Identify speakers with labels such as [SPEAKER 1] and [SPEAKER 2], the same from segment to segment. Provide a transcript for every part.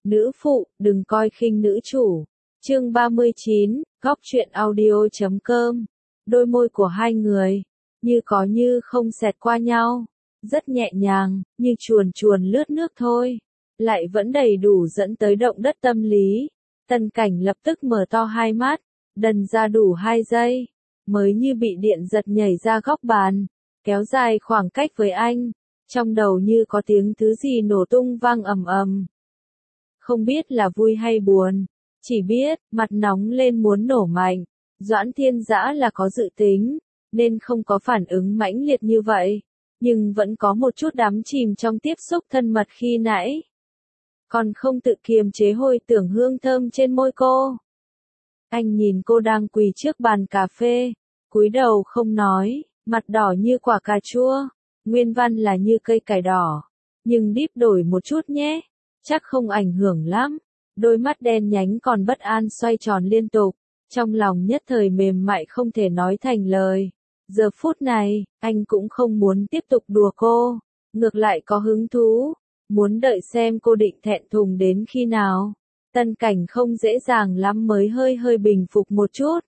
[SPEAKER 1] Nữ phụ, đừng coi khinh nữ chủ. Chương 39, góc truyện audio.com. Đôi môi của hai người, như có như không xẹt qua nhau. Rất nhẹ nhàng, như chuồn chuồn lướt nước thôi. Lại vẫn đầy đủ dẫn tới động đất tâm lý. Tân Cảnh lập tức mở to hai mắt, đần ra đủ 2 giây. Mới như bị điện giật nhảy ra góc bàn, kéo dài khoảng cách với anh. Trong đầu như có tiếng thứ gì nổ tung vang ầm ầm. Không biết là vui hay buồn, chỉ biết, mặt nóng lên muốn nổ mạnh. Doãn Thiên Dã là có dự tính, nên không có phản ứng mãnh liệt như vậy, nhưng vẫn có một chút đắm chìm trong tiếp xúc thân mật khi nãy. Còn không tự kiềm chế hồi tưởng hương thơm trên môi cô. Anh nhìn cô đang quỳ trước bàn cà phê, cúi đầu không nói, mặt đỏ như quả cà chua, nguyên văn là như cây cải đỏ, nhưng deep đổi một chút nhé, chắc không ảnh hưởng lắm. Đôi mắt đen nhánh còn bất an xoay tròn liên tục, trong lòng nhất thời mềm mại không thể nói thành lời. Giờ phút này, anh cũng không muốn tiếp tục đùa cô, ngược lại có hứng thú, muốn đợi xem cô định thẹn thùng đến khi nào. Tân Cảnh không dễ dàng lắm mới hơi bình phục một chút.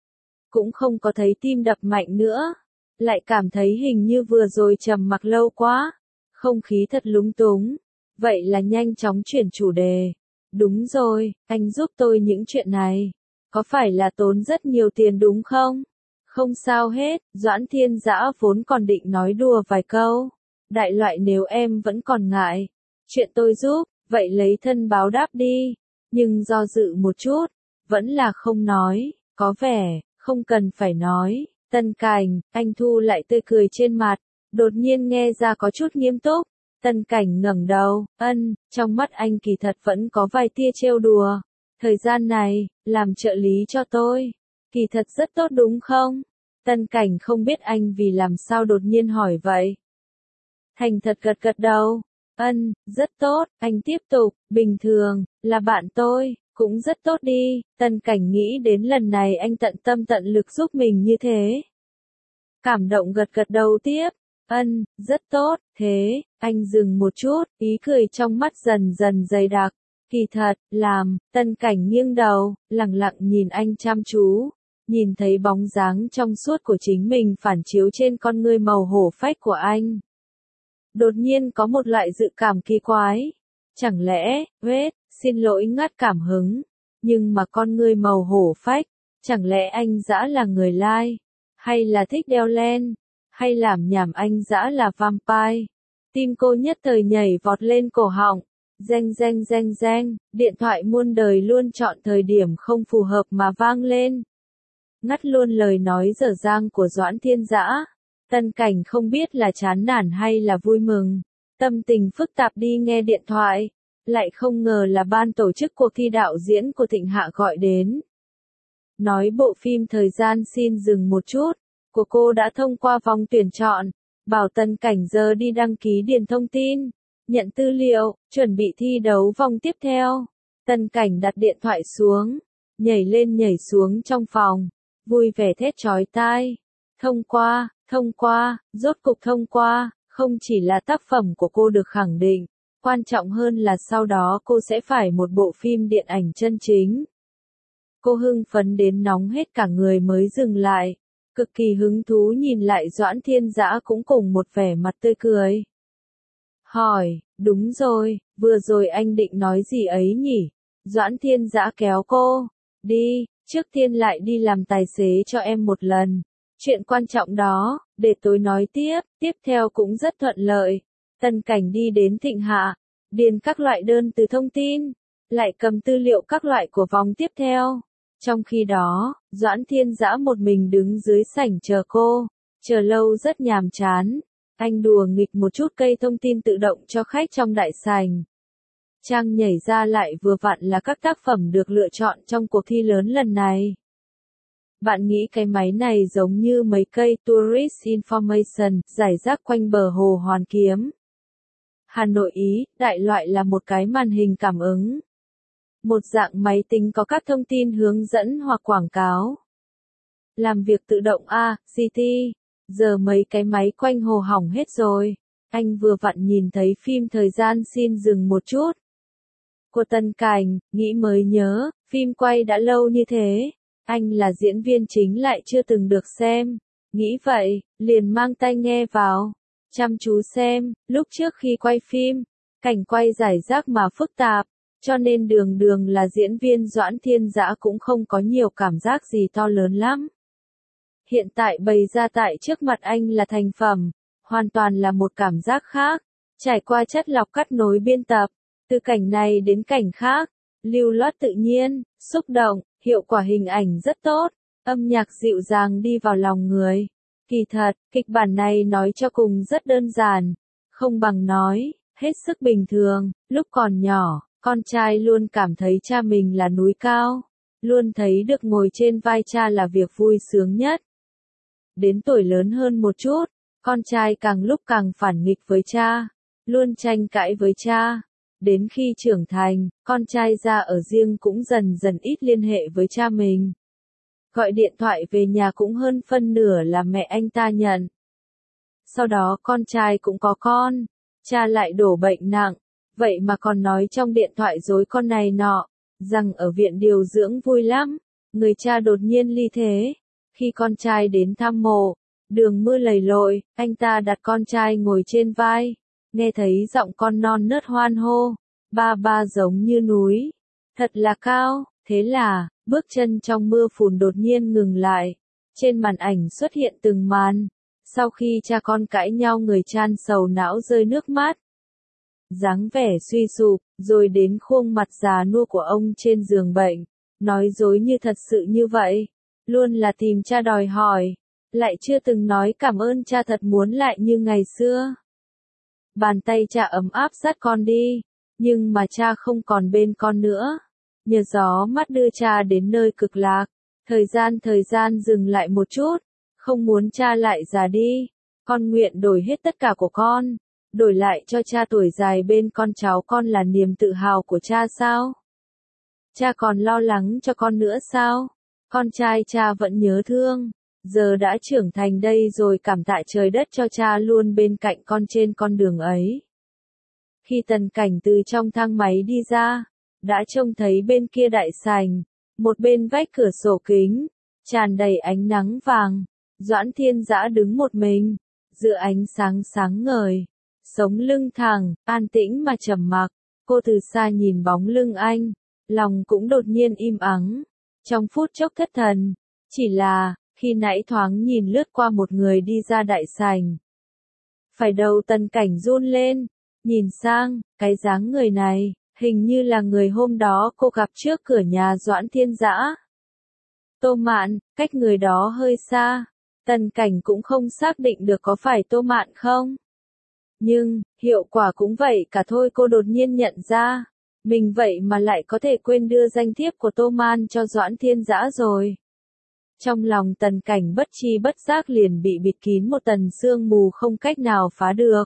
[SPEAKER 1] Cũng không có thấy tim đập mạnh nữa, lại cảm thấy hình như vừa rồi trầm mặc lâu quá, không khí thật lúng túng. Vậy là nhanh chóng chuyển chủ đề. Đúng rồi, anh giúp tôi những chuyện này. Có phải là tốn rất nhiều tiền đúng không? Không sao hết, Doãn Thiên Dã vốn còn định nói đùa vài câu. Đại loại nếu em vẫn còn ngại chuyện tôi giúp, vậy lấy thân báo đáp đi. Nhưng do dự một chút, vẫn là không nói, có vẻ, không cần phải nói. Tân Cảnh, anh thu lại tươi cười trên mặt, đột nhiên nghe ra có chút nghiêm túc. Tân Cảnh ngẩng đầu, trong mắt anh kỳ thật vẫn có vài tia trêu đùa. Thời gian này, làm trợ lý cho tôi, kỳ thật rất tốt đúng không? Tân Cảnh không biết anh vì làm sao đột nhiên hỏi vậy. Thành thật gật gật đầu, rất tốt, anh tiếp tục, bình thường, là bạn tôi, cũng rất tốt đi. Tân Cảnh nghĩ đến lần này anh tận tâm tận lực giúp mình như thế. Cảm động gật gật đầu tiếp. Rất tốt, thế, anh dừng một chút, ý cười trong mắt dần dần dày đặc. Kỳ thật, Tân Cảnh nghiêng đầu, lặng lặng nhìn anh chăm chú, nhìn thấy bóng dáng trong suốt của chính mình phản chiếu trên con ngươi màu hổ phách của anh. Đột nhiên có một loại dự cảm kỳ quái. Chẳng lẽ, xin lỗi ngắt cảm hứng, nhưng mà con ngươi màu hổ phách, chẳng lẽ anh Dã là người lai, hay là thích đeo len? Hay làm nhảm anh Dã là vampire? Tim cô nhất thời nhảy vọt lên cổ họng. Reng, điện thoại muôn đời luôn chọn thời điểm không phù hợp mà vang lên. Ngắt luôn lời nói dở dang của Doãn Thiên Dã. Tân Cảnh không biết là chán nản hay là vui mừng. Tâm tình phức tạp đi nghe điện thoại. Lại không ngờ là ban tổ chức cuộc thi đạo diễn của Thịnh Hạ gọi đến. Nói bộ phim Thời gian xin dừng một chút của cô đã thông qua vòng tuyển chọn, bảo Tân Cảnh giờ đi đăng ký điền thông tin, nhận tư liệu, chuẩn bị thi đấu vòng tiếp theo. Tân Cảnh đặt điện thoại xuống, nhảy lên nhảy xuống trong phòng, vui vẻ thét chói tai. Thông qua, rốt cục thông qua, không chỉ là tác phẩm của cô được khẳng định, quan trọng hơn là sau đó cô sẽ phải một bộ phim điện ảnh chân chính. Cô hưng phấn đến nóng hết cả người mới dừng lại. Cực kỳ hứng thú nhìn lại Doãn Thiên Dã cũng cùng một vẻ mặt tươi cười. Hỏi, đúng rồi, vừa rồi anh định nói gì ấy nhỉ? Doãn Thiên Dã kéo cô. Đi, trước tiên lại đi làm tài xế cho em một lần. Chuyện quan trọng đó, để tôi nói tiếp, tiếp theo cũng rất thuận lợi. Tân Cảnh đi đến Thịnh Hạ, điền các loại đơn từ thông tin, lại cầm tư liệu các loại của vòng tiếp theo. Trong khi đó, Doãn Thiên Dã một mình đứng dưới sảnh chờ cô, chờ lâu rất nhàm chán. Anh đùa nghịch một chút cây thông tin tự động cho khách trong đại sảnh. Trang nhảy ra lại vừa vặn là các tác phẩm được lựa chọn trong cuộc thi lớn lần này. Bạn nghĩ cái máy này giống như mấy cây Tourist Information rải rác quanh bờ hồ Hoàn Kiếm, Hà Nội Ý, đại loại là một cái màn hình cảm ứng. Một dạng máy tính có các thông tin hướng dẫn hoặc quảng cáo. Làm việc tự động GT. Giờ mấy cái máy quanh hồ hỏng hết rồi. Anh vừa vặn nhìn thấy phim Thời gian xin dừng một chút. của Tần Cảnh, nghĩ mới nhớ, phim quay đã lâu như thế, anh là diễn viên chính lại chưa từng được xem. Nghĩ vậy, liền mang tai nghe vào, chăm chú xem. Lúc trước khi quay phim, cảnh quay rải rác mà phức tạp, cho nên đường đường là diễn viên Doãn Thiên Dã cũng không có nhiều cảm giác gì to lớn lắm. Hiện tại bày ra tại trước mặt anh là thành phẩm, hoàn toàn là một cảm giác khác, trải qua chất lọc cắt nối biên tập, từ cảnh này đến cảnh khác, lưu loát tự nhiên, xúc động, hiệu quả hình ảnh rất tốt, âm nhạc dịu dàng đi vào lòng người. Kỳ thật, kịch bản này nói cho cùng rất đơn giản, không bằng nói, hết sức bình thường. Lúc còn nhỏ, con trai luôn cảm thấy cha mình là núi cao, luôn thấy được ngồi trên vai cha là việc vui sướng nhất. Đến tuổi lớn hơn một chút, con trai càng lúc càng phản nghịch với cha, luôn tranh cãi với cha. Đến khi trưởng thành, con trai ra ở riêng cũng dần dần ít liên hệ với cha mình. Gọi điện thoại về nhà cũng hơn phân nửa là mẹ anh ta nhận. Sau đó con trai cũng có con, cha lại đổ bệnh nặng, vậy mà còn nói trong điện thoại dối con này nọ, rằng ở viện điều dưỡng vui lắm, người cha đột nhiên ly thế. Khi con trai đến thăm mộ, đường mưa lầy lội, anh ta đặt con trai ngồi trên vai, nghe thấy giọng con non nớt hoan hô, ba ba giống như núi, thật là cao. Thế là, bước chân trong mưa phùn đột nhiên ngừng lại, trên màn ảnh xuất hiện từng màn, sau khi cha con cãi nhau người chan sầu não rơi nước mắt. Dáng vẻ suy sụp, rồi đến khuôn mặt già nua của ông trên giường bệnh, nói dối như thật sự như vậy, luôn là tìm cha đòi hỏi, lại chưa từng nói cảm ơn cha thật muốn lại như ngày xưa. Bàn tay cha ấm áp dắt con đi, nhưng mà cha không còn bên con nữa. Nhờ gió mát đưa cha đến nơi cực lạc, thời gian dừng lại một chút, không muốn cha lại già đi, con nguyện đổi hết tất cả của con, đổi lại cho cha tuổi dài bên con cháu con là niềm tự hào của cha sao? Cha còn lo lắng cho con nữa sao? Con trai cha vẫn nhớ thương, giờ đã trưởng thành đây rồi cảm tạ trời đất cho cha luôn bên cạnh con trên con đường ấy. Khi Tần Cảnh từ trong thang máy đi ra, đã trông thấy bên kia đại sảnh, một bên vách cửa sổ kính, tràn đầy ánh nắng vàng, Doãn Thiên Dã đứng một mình, giữa ánh sáng sáng ngời, sống lưng thẳng, an tĩnh mà trầm mặc. Cô từ xa nhìn bóng lưng anh, lòng cũng đột nhiên im ắng, trong phút chốc thất thần, chỉ là, khi nãy thoáng nhìn lướt qua một người đi ra đại sảnh. Phải đầu Tần Cảnh run lên, nhìn sang, cái dáng người này, hình như là người hôm đó cô gặp trước cửa nhà Doãn Thiên Dã. Tô Mạn, cách người đó hơi xa, Tần Cảnh cũng không xác định được có phải Tô Mạn không. Nhưng, hiệu quả cũng vậy cả thôi. Cô đột nhiên nhận ra, mình vậy mà lại có thể quên đưa danh thiếp của Tô Mạn cho Doãn Thiên Dã rồi. Trong lòng Tần Cảnh bất chi bất giác liền bị bịt kín một tầng sương mù không cách nào phá được.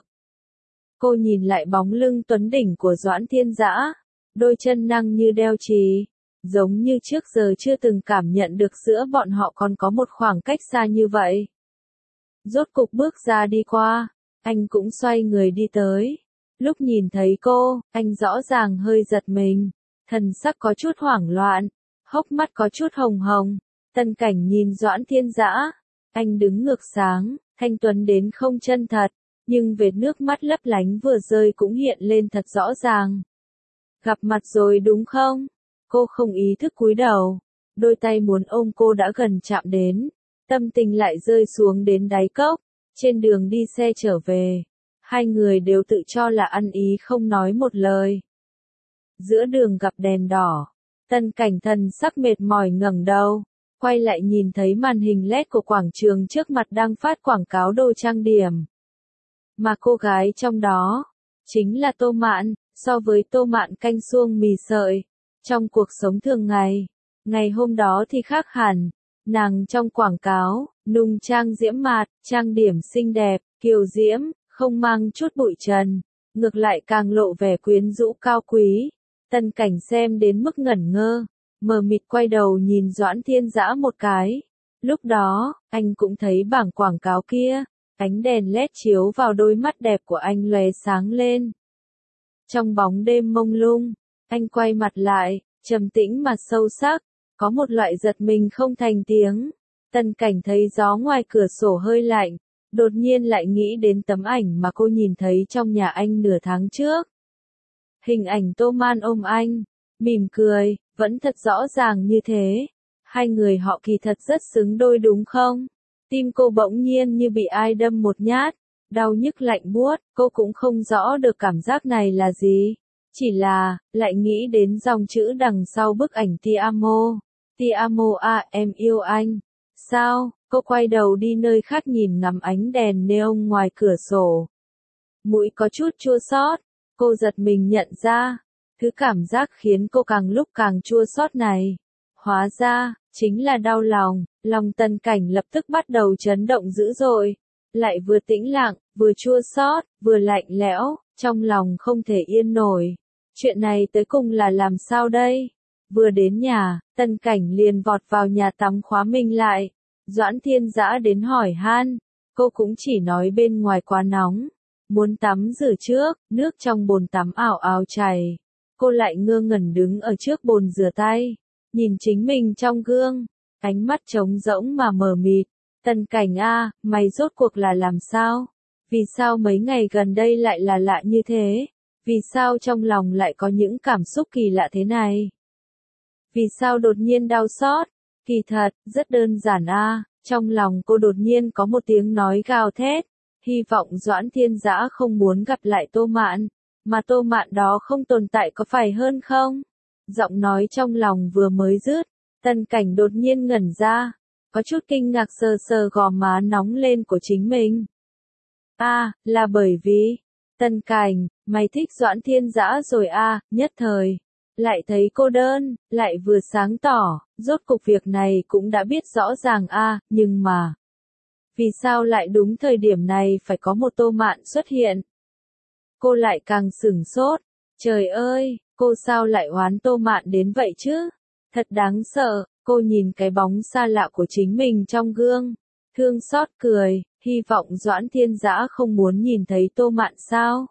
[SPEAKER 1] Cô nhìn lại bóng lưng tuấn đỉnh của Doãn Thiên Dã, đôi chân năng như đeo chì, giống như trước giờ chưa từng cảm nhận được giữa bọn họ còn có một khoảng cách xa như vậy. Rốt cục bước ra đi qua, anh cũng xoay người đi tới. Lúc nhìn thấy cô, anh rõ ràng hơi giật mình, thần sắc có chút hoảng loạn, hốc mắt có chút hồng hồng. Tần Cảnh nhìn Doãn Thiên Dã, anh đứng ngược sáng, thanh tuấn đến không chân thật, nhưng vệt nước mắt lấp lánh vừa rơi cũng hiện lên thật rõ ràng. Gặp mặt rồi đúng không? Cô không ý thức cúi đầu, đôi tay muốn ôm cô đã gần chạm đến, tâm tình lại rơi xuống đến đáy cốc. Trên đường đi xe trở về, hai người đều tự cho là ăn ý không nói một lời. Giữa đường gặp đèn đỏ, Tần Cảnh thần sắc mệt mỏi ngẩng đầu, quay lại nhìn thấy màn hình LED của quảng trường trước mặt đang phát quảng cáo đồ trang điểm. Mà cô gái trong đó, chính là Tô Mạn. So với Tô Mạn canh suông mì sợi, trong cuộc sống thường ngày, ngày hôm đó thì khác hẳn. Nàng trong quảng cáo, nung trang diễm mạt, trang điểm xinh đẹp, kiều diễm, không mang chút bụi trần, ngược lại càng lộ vẻ quyến rũ cao quý. Tần Cảnh xem đến mức ngẩn ngơ, mờ mịt quay đầu nhìn Doãn Thiên Dã một cái. Lúc đó, anh cũng thấy bảng quảng cáo kia, ánh đèn LED chiếu vào đôi mắt đẹp của anh lóe sáng lên. Trong bóng đêm mông lung, Anh quay mặt lại, trầm tĩnh mà sâu sắc, có một loại giật mình không thành tiếng. Tần Cảnh thấy gió ngoài cửa sổ hơi lạnh, đột nhiên lại nghĩ đến tấm ảnh mà cô nhìn thấy trong nhà anh nửa tháng trước. Hình ảnh Tô Man ôm anh, mỉm cười, vẫn thật rõ ràng như thế. Hai người họ kỳ thật rất xứng đôi đúng không? Tim cô bỗng nhiên như bị ai đâm một nhát, đau nhức lạnh buốt, cô cũng không rõ được cảm giác này là gì. Chỉ là, lại nghĩ đến dòng chữ đằng sau bức ảnh Ti amo à, em yêu anh. Sao, cô quay đầu đi nơi khác nhìn ngắm ánh đèn neon ngoài cửa sổ. Mũi có chút chua xót, cô giật mình nhận ra, thứ cảm giác khiến cô càng lúc càng chua xót này. Hóa ra, chính là đau lòng, lòng Tần Cảnh lập tức bắt đầu chấn động dữ dội. Lại vừa tĩnh lặng, vừa chua xót, vừa lạnh lẽo, trong lòng không thể yên nổi. Chuyện này tới cùng là làm sao đây? Vừa đến nhà, Tần Cảnh liền vọt vào nhà tắm khóa mình lại. Doãn Thiên Dã đến hỏi han, cô cũng chỉ nói bên ngoài quá nóng, muốn tắm rửa trước, nước trong bồn tắm ào ào chảy. Cô lại ngơ ngẩn đứng ở trước bồn rửa tay, nhìn chính mình trong gương, ánh mắt trống rỗng mà mờ mịt. Tần Cảnh a, mày rốt cuộc là làm sao? Vì sao mấy ngày gần đây lại là lạ như thế? Vì sao trong lòng lại có những cảm xúc kỳ lạ thế này? Vì sao đột nhiên đau xót? Kỳ thật, rất đơn giản a, trong lòng cô đột nhiên có một tiếng nói gào thét, hy vọng Doãn Thiên Dã không muốn gặp lại Tô Mạn, mà Tô Mạn đó không tồn tại có phải hơn không? Giọng nói trong lòng vừa mới dứt, Tần Cảnh đột nhiên ngẩn ra, có chút kinh ngạc sờ sờ gò má nóng lên của chính mình. Là bởi vì, Tần Cảnh, mày thích Doãn Thiên Dã rồi nhất thời. Lại thấy cô đơn, lại vừa sáng tỏ, rốt cục việc này cũng đã biết rõ ràng nhưng mà, vì sao lại đúng thời điểm này phải có một Tô Mạn xuất hiện? Cô lại càng sửng sốt, trời ơi, cô sao lại oán Tô Mạn đến vậy chứ? Thật đáng sợ, cô nhìn cái bóng xa lạ của chính mình trong gương, thương xót cười, hy vọng Doãn Thiên Dã không muốn nhìn thấy Tô Mạn sao?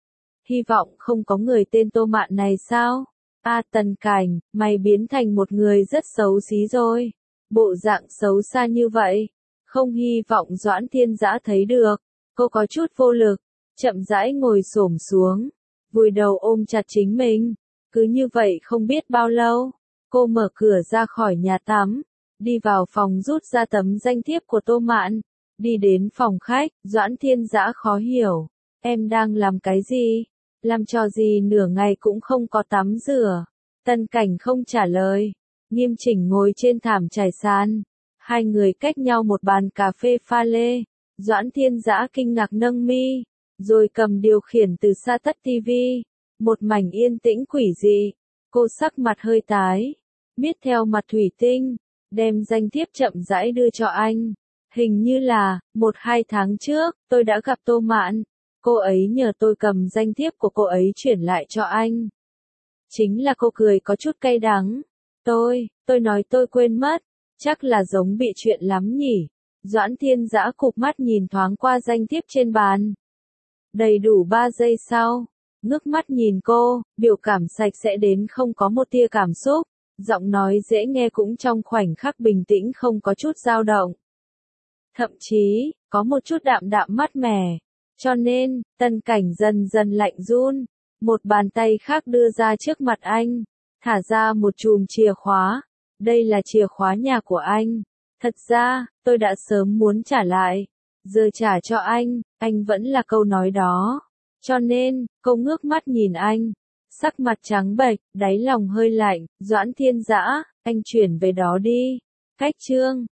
[SPEAKER 1] Hy vọng không có người tên Tô Mạn này sao? Tần Cảnh, mày biến thành một người rất xấu xí rồi. Bộ dạng xấu xa như vậy, không hy vọng Doãn Thiên Dã thấy được. Cô có chút vô lực, chậm rãi ngồi xổm xuống, vùi đầu ôm chặt chính mình. Cứ như vậy không biết bao lâu, cô mở cửa ra khỏi nhà tắm, đi vào phòng rút ra tấm danh thiếp của Tô Mạn, đi đến phòng khách. Doãn Thiên Dã khó hiểu, em đang làm cái gì? Làm trò gì nửa ngày cũng không có tắm rửa. Tần Cảnh không trả lời, nghiêm chỉnh ngồi trên thảm trải sàn. Hai người cách nhau một bàn cà phê pha lê. Doãn Thiên Dã kinh ngạc nâng mi, rồi cầm điều khiển từ xa tắt tivi. Một mảnh yên tĩnh quỷ dị. Cô sắc mặt hơi tái, miết theo mặt thủy tinh, đem danh thiếp chậm rãi đưa cho anh. Hình như là, 1-2 tháng trước, tôi đã gặp Tô Mạn. Cô ấy nhờ tôi cầm danh thiếp của cô ấy chuyển lại cho anh. Chính là cô cười có chút cay đắng. Tôi nói tôi quên mất, chắc là giống bị chuyện lắm nhỉ. Doãn Thiên Dã cụp mắt nhìn thoáng qua danh thiếp trên bàn. Đầy đủ 3 giây sau, ngước mắt nhìn cô, biểu cảm sạch sẽ đến không có một tia cảm xúc, giọng nói dễ nghe cũng trong khoảnh khắc bình tĩnh không có chút dao động. Thậm chí, có một chút đạm đạm mát mẻ. Cho nên, Tần Cảnh dần dần lạnh run, một bàn tay khác đưa ra trước mặt anh, thả ra một chùm chìa khóa. Đây là chìa khóa nhà của anh. Thật ra, tôi đã sớm muốn trả lại. Giờ trả cho anh vẫn là câu nói đó. Cho nên, cô ngước mắt nhìn anh, sắc mặt trắng bệch, đáy lòng hơi lạnh. Doãn Thiên Dã, anh chuyển về đó đi. Cách chương